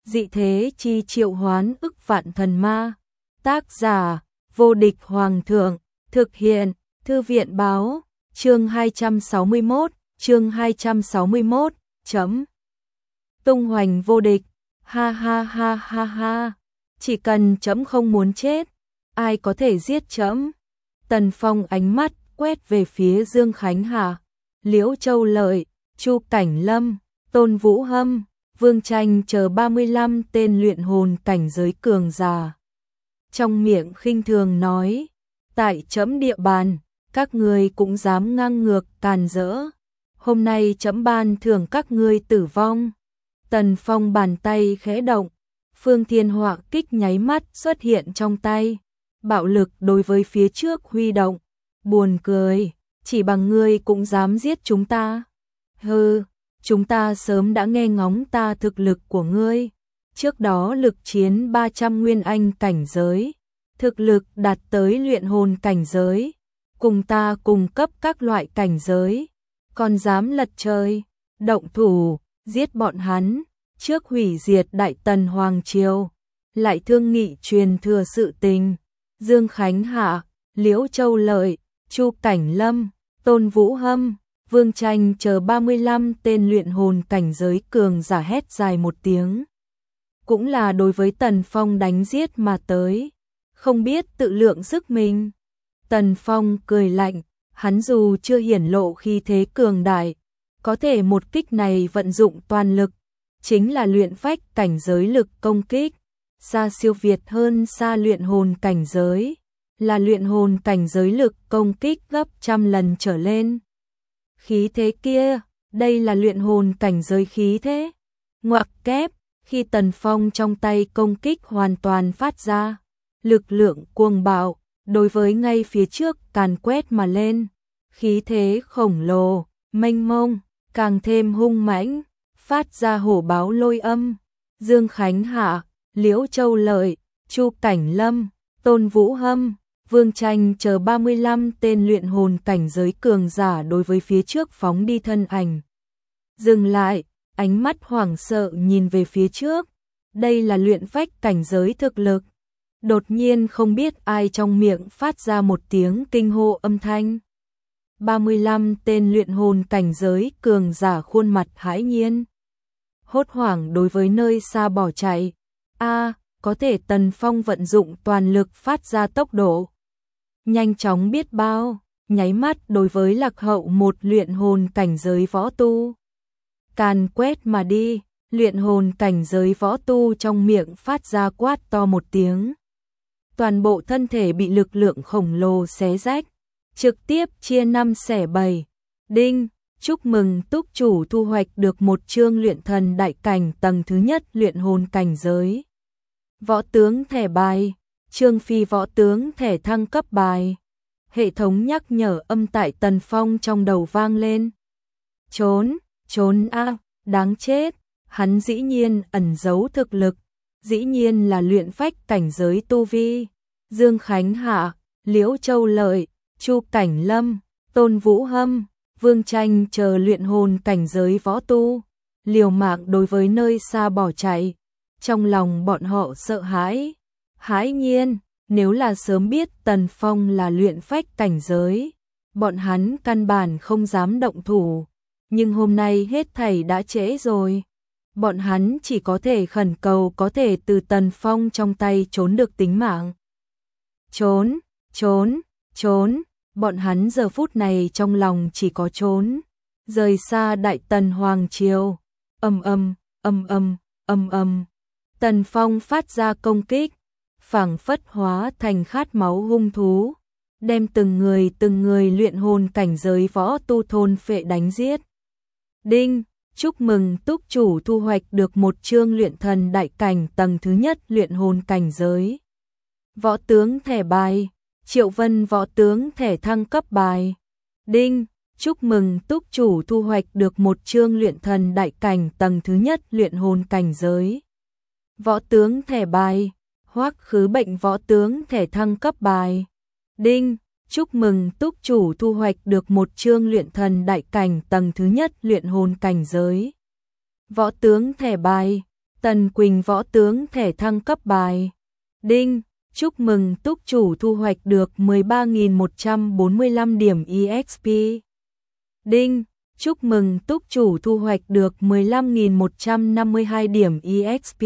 dị thế chi triệu hoán ức vạn thần ma. Tác giả, vô địch hoàng thượng, thực hiện, thư viện báo, chương 261, chấm. Tung hoành vô địch, ha ha ha ha ha, chỉ cần chấm không muốn chết, ai có thể giết chấm. Tần Phong ánh mắt quét về phía Dương Khánh Hà, Liễu Châu Lợi, Chu Cảnh Lâm, Tôn Vũ Hâm, Vương Tranh chờ 35 tên luyện hồn cảnh giới cường giả. Trong miệng khinh thường nói, tại chấm địa bàn, các ngươi cũng dám ngang ngược càn rỡ. Hôm nay chấm ban thưởng các ngươi tử vong. Tần Phong bàn tay khẽ động, Phương Thiên Họa kích nháy mắt xuất hiện trong tay. Bạo lực đối với phía trước huy động. Buồn cười, chỉ bằng ngươi cũng dám giết chúng ta. Hừ, chúng ta sớm đã nghe ngóng ta thực lực của ngươi. Trước đó lực chiến 300 nguyên anh cảnh giới, thực lực đạt tới luyện hồn cảnh giới, cùng ta cùng cấp các loại cảnh giới, còn dám lật trời, động thủ, giết bọn hắn, trước hủy diệt Đại Tần Hoàng Triều, lại thương nghị truyền thừa sự tình. Dương Khánh Hạ, Liễu Châu Lợi, Chu Cảnh Lâm, Tôn Vũ Hâm, Vương Tranh chờ 35 tên luyện hồn cảnh giới cường giả hét dài một tiếng. Cũng là đối với Tần Phong đánh giết mà tới, không biết tự lượng sức mình. Tần Phong cười lạnh, hắn dù chưa hiển lộ khí thế cường đại, có thể một kích này vận dụng toàn lực, chính là luyện phách cảnh giới lực công kích, xa siêu việt hơn xa luyện hồn cảnh giới, là luyện hồn cảnh giới lực công kích gấp trăm lần trở lên. Khí thế kia, đây là luyện hồn cảnh giới khí thế. Ngoặc kép, khi Tần Phong trong tay công kích hoàn toàn phát ra, lực lượng cuồng bạo, đối với ngay phía trước càn quét mà lên. Khí thế khổng lồ, mênh mông, càng thêm hung mãnh, phát ra hổ báo lôi âm. Dương Khánh Hạ, Liễu Châu Lợi, Chu Cảnh Lâm, Tôn Vũ Hâm, Vương Tranh chờ 35 tên luyện hồn cảnh giới cường giả đối với phía trước phóng đi thân ảnh. Dừng lại, ánh mắt hoảng sợ nhìn về phía trước. Đây là luyện phách cảnh giới thực lực. Đột nhiên không biết ai trong miệng phát ra một tiếng kinh hô âm thanh. 35 tên luyện hồn cảnh giới cường giả khuôn mặt hãi nhiên. Hốt hoảng đối với nơi xa bỏ chạy. Có thể Tần Phong vận dụng toàn lực phát ra tốc độ. Nhanh chóng biết bao, nháy mắt đối với lạc hậu một luyện hồn cảnh giới võ tu. Càn quét mà đi, luyện hồn cảnh giới võ tu trong miệng phát ra quát to một tiếng. Toàn bộ thân thể bị lực lượng khổng lồ xé rách, trực tiếp chia 5 xẻ 7. Đinh, chúc mừng túc chủ thu hoạch được một chương luyện thần đại cảnh tầng thứ nhất luyện hồn cảnh giới. Võ tướng thẻ bài, Trương Phi võ tướng thẻ thăng cấp bài. Hệ thống nhắc nhở âm tại Tần Phong trong đầu vang lên. Trốn đáng chết, hắn dĩ nhiên ẩn giấu thực lực, dĩ nhiên là luyện phách cảnh giới tu vi. Dương Khánh Hạ, Liễu Châu Lợi, Chu Cảnh Lâm, Tôn Vũ Hâm, Vương Tranh chờ luyện hồn cảnh giới võ tu, liều mạng đối với nơi xa bỏ chạy. Trong lòng bọn họ sợ hãi, hãi nhiên, nếu là sớm biết Tần Phong là luyện phách cảnh giới, bọn hắn căn bản không dám động thủ, nhưng hôm nay hết thảy đã trễ rồi. Bọn hắn chỉ có thể khẩn cầu có thể từ Tần Phong trong tay trốn được tính mạng. Trốn, bọn hắn giờ phút này trong lòng chỉ có trốn, rời xa Đại Tần Hoàng Triều. Tần Phong phát ra công kích, phảng phất hóa thành khát máu hung thú, đem từng người luyện hồn cảnh giới võ tu thôn phệ đánh giết. Đinh, chúc mừng túc chủ thu hoạch được một chương luyện thần đại cảnh tầng thứ nhất luyện hồn cảnh giới. Võ tướng thẻ bài, Triệu Vân võ tướng thẻ thăng cấp bài. Đinh, chúc mừng túc chủ thu hoạch được một chương luyện thần đại cảnh tầng thứ nhất luyện hồn cảnh giới. Võ tướng thẻ bài, Hoắc Khứ Bệnh võ tướng thẻ thăng cấp bài. Đinh, chúc mừng túc chủ thu hoạch được một chương luyện thần đại cảnh tầng thứ nhất luyện hồn cảnh giới. Võ tướng thẻ bài, Tần Quỳnh võ tướng thẻ thăng cấp bài. Đinh, chúc mừng túc chủ thu hoạch được 13.145 điểm EXP. Đinh, chúc mừng túc chủ thu hoạch được 15.152 điểm EXP.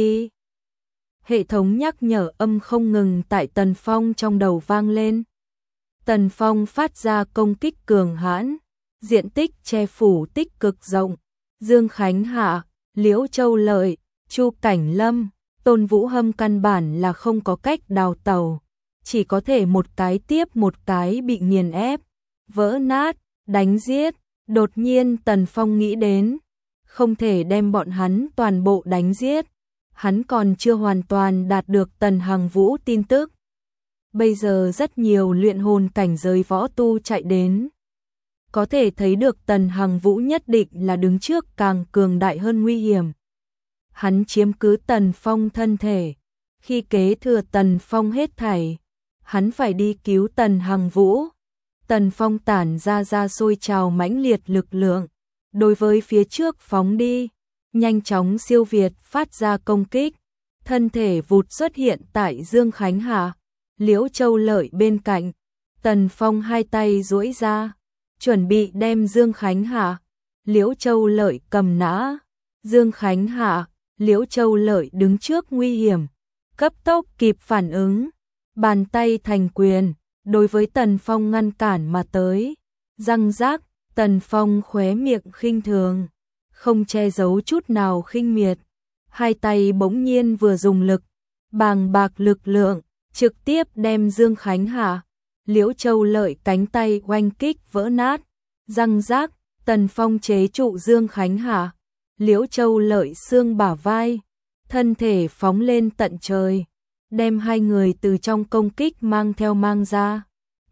Hệ thống nhắc nhở âm không ngừng tại Tần Phong trong đầu vang lên. Tần Phong phát ra công kích cường hãn, diện tích che phủ tích cực rộng. Dương Khánh Hạ, Liễu Châu Lợi, Chu Cảnh Lâm, Tôn Vũ Hâm căn bản là không có cách đào tẩu, chỉ có thể một cái tiếp một cái bị nghiền ép, vỡ nát, đánh giết. Đột nhiên Tần Phong nghĩ đến, không thể đem bọn hắn toàn bộ đánh giết, hắn còn chưa hoàn toàn đạt được Tần Hằng Vũ tin tức. Bây giờ rất nhiều luyện hồn cảnh giới võ tu chạy đến, có thể thấy được Tần Hằng Vũ nhất định là đứng trước càng cường đại hơn nguy hiểm. Hắn chiếm cứ Tần Phong thân thể, khi kế thừa Tần Phong hết thảy, hắn phải đi cứu Tần Hằng Vũ. Tần Phong tản ra sôi trào mãnh liệt lực lượng, đối với phía trước phóng đi, nhanh chóng siêu việt phát ra công kích, thân thể vụt xuất hiện tại Dương Khánh Hạ, Liễu Châu Lợi bên cạnh. Tần Phong hai tay duỗi ra, chuẩn bị đem Dương Khánh Hạ, Liễu Châu Lợi cầm nã. Dương Khánh Hạ, Liễu Châu Lợi đứng trước nguy hiểm, cấp tốc kịp phản ứng, bàn tay thành quyền, đối với Tần Phong ngăn cản mà tới. Răng rác, Tần Phong khóe miệng khinh thường, không che giấu chút nào khinh miệt, hai tay bỗng nhiên vừa dùng lực, bàng bạc lực lượng, trực tiếp đem Dương Khánh Hạ, Liễu Châu Lợi cánh tay oanh kích vỡ nát. Răng rác, Tần Phong chế trụ Dương Khánh Hạ, Liễu Châu Lợi xương bả vai, thân thể phóng lên tận trời, đem hai người từ trong công kích mang theo mang ra.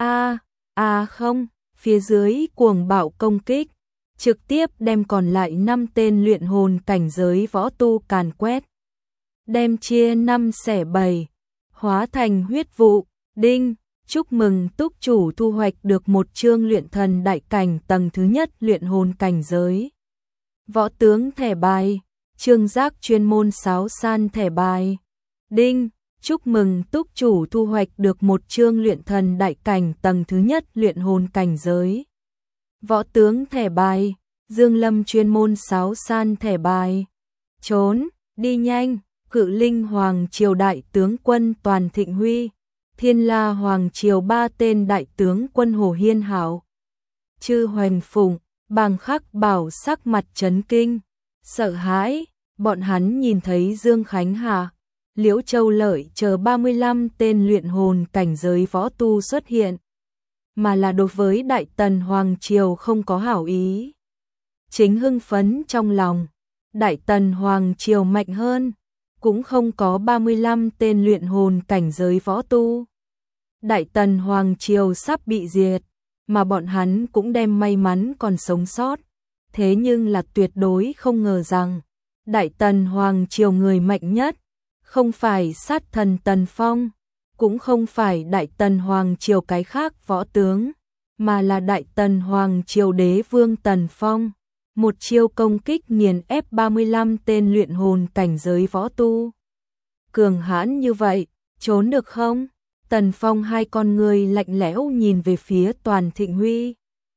Không, phía dưới cuồng bạo công kích, trực tiếp đem còn lại 5 tên luyện hồn cảnh giới võ tu càn quét, đem chia 5 xẻ 7, hóa thành huyết vụ. Đinh, chúc mừng túc chủ thu hoạch được một chương luyện thần đại cảnh tầng thứ nhất luyện hồn cảnh giới. Võ tướng thẻ bài, Trương Giác chuyên môn sáo san thẻ bài. Đinh, chúc mừng túc chủ thu hoạch được một chương luyện thần đại cảnh tầng thứ nhất luyện hồn cảnh giới. Võ tướng thẻ bài, Dương Lâm chuyên môn sáo san thẻ bài. Trốn, đi nhanh, Cự Linh Hoàng Triều đại tướng quân Toàn Thịnh Huy, Thiên La Hoàng Triều 3 tên đại tướng quân Hồ Hiên Hảo, Chư Hoành Phụng, Bàng Khắc Bảo sắc mặt chấn kinh, sợ hãi, bọn hắn nhìn thấy Dương Khánh Hạ, Liễu Châu Lợi chờ 35 tên luyện hồn cảnh giới võ tu xuất hiện, mà là đối với Đại Tần Hoàng Triều không có hảo ý. Chính hưng phấn trong lòng, Đại Tần Hoàng Triều mạnh hơn, cũng không có 35 tên luyện hồn cảnh giới võ tu. Đại Tần Hoàng Triều sắp bị diệt, mà bọn hắn cũng đem may mắn còn sống sót. Thế nhưng là tuyệt đối không ngờ rằng, Đại Tần Hoàng Triều người mạnh nhất, không phải sát thần Tần Phong, cũng không phải Đại Tần Hoàng Triều cái khác võ tướng, mà là Đại Tần Hoàng Triều đế vương Tần Phong. Một chiêu công kích nghiền ép 35 tên luyện hồn cảnh giới võ tu. Cường hãn như vậy, trốn được không? Tần Phong hai con người lạnh lẽo nhìn về phía Toàn Thịnh Huy.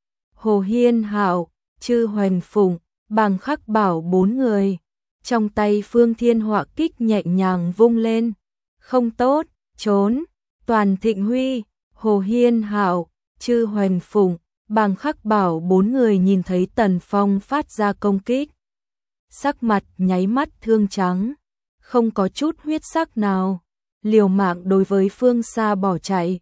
Hồ Hiên Hạo, Chư Hoành Phụng, Bàng Khắc Bảo 4 người. Trong tay Phương Thiên Họa kích nhẹ nhàng vung lên. Không tốt, trốn. Toàn Thịnh Huy, Hồ Hiên Hạo, Chư Hoành Phụng, Bàng Khắc Bảo 4 người nhìn thấy Tần Phong phát ra công kích, sắc mặt nháy mắt thương trắng, không có chút huyết sắc nào, liều mạng đối với phương xa bỏ chạy.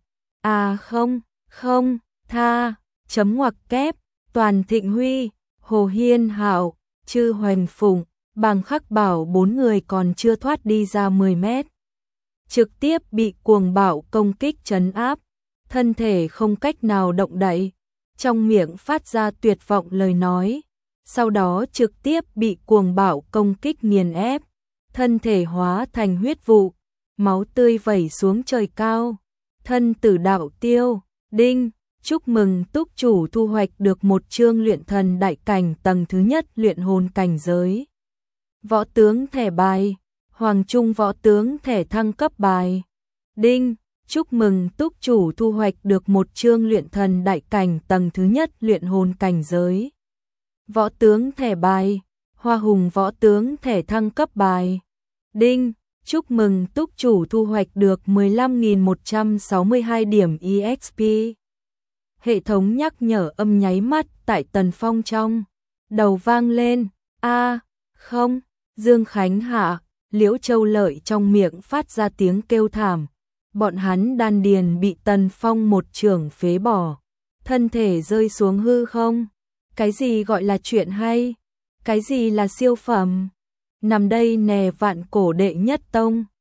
Không, tha, chấm ngoặc kép. Toàn Thịnh Huy, Hồ Hiên Hạo, Chư Hoành Phụng, Bàng Khắc Bảo 4 người còn chưa thoát đi ra 10 mét, trực tiếp bị cuồng bạo công kích trấn áp, thân thể không cách nào động đậy, trong miệng phát ra tuyệt vọng lời nói, sau đó trực tiếp bị cuồng bạo công kích nghiền ép, thân thể hóa thành huyết vụ, máu tươi vẩy xuống trời cao, thân tử đạo tiêu. Đinh, chúc mừng túc chủ thu hoạch được một chương luyện thần đại cảnh tầng thứ nhất luyện hồn cảnh giới. Võ tướng thẻ bài, Hoàng Trung võ tướng thẻ thăng cấp bài. Đinh, chúc mừng túc chủ thu hoạch được một chương luyện thần đại cảnh tầng thứ nhất luyện hồn cảnh giới. Võ tướng thẻ bài. Hoa hùng võ tướng thẻ thăng cấp bài. Đinh, chúc mừng túc chủ thu hoạch được 15.162 điểm EXP. Hệ thống nhắc nhở âm nháy mắt tại Tần Phong trong đầu vang lên. Không, Dương Khánh Hạ, Liễu Châu Lợi trong miệng phát ra tiếng kêu thảm. Bọn hắn đan điền bị Tần Phong một chưởng phế bỏ, thân thể rơi xuống hư không. Cái gì gọi là chuyện hay? Cái gì là siêu phẩm? Nằm đây nè vạn cổ đệ nhất tông.